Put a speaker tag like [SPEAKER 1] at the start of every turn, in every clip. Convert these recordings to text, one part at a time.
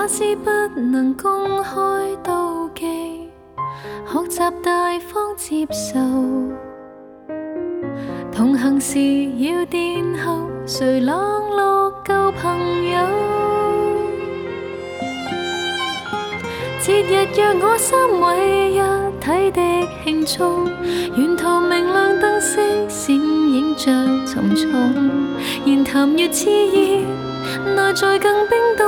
[SPEAKER 1] 是不能公開妒忌，學習大方接受。同行時要殿後，誰冷落舊朋友？節日若我3位一體的慶祝，沿途明亮燈飾閃映着沉重，言談越熾熱，內在更冰凍。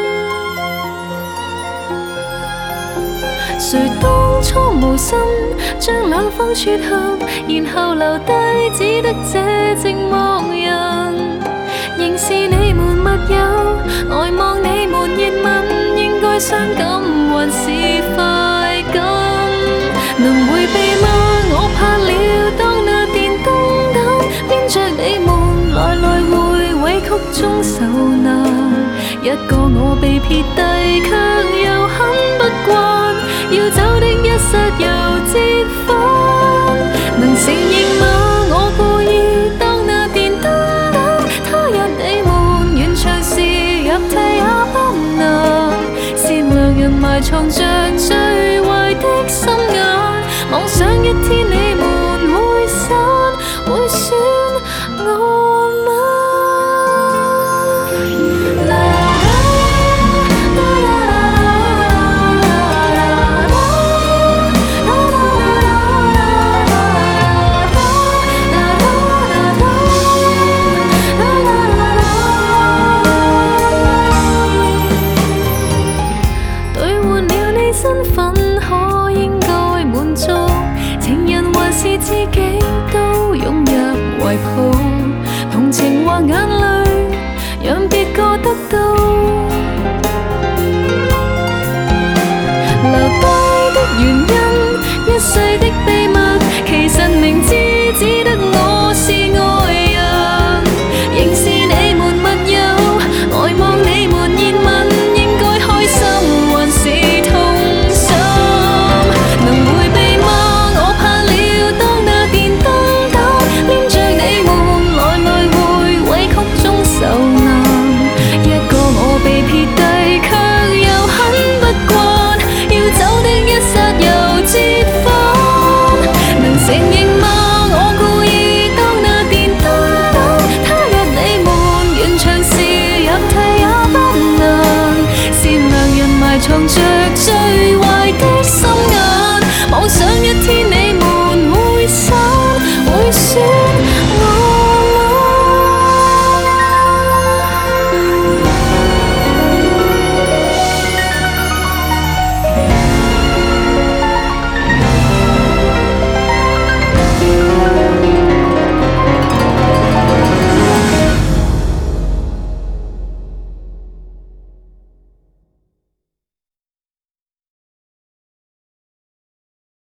[SPEAKER 1] 誰當初無心將兩方撮合，然後留低只得這寂寞人。仍是你們密友，呆望你們熱吻，應該傷感還是快感？能迴避嗎？我怕了，當那電燈膽編着你們來來回委曲中受難。一個我被撇低，卻又很不慣，要走的一剎又折返。能承認嗎？我故意當那電燈膽，他日你們完場時入替也不難。善良人埋藏着最壞的心眼，妄想一天你們會散，會選我嗎？身份可應該滿足，情人還是知己都湧入懷抱，同情或眼淚，讓別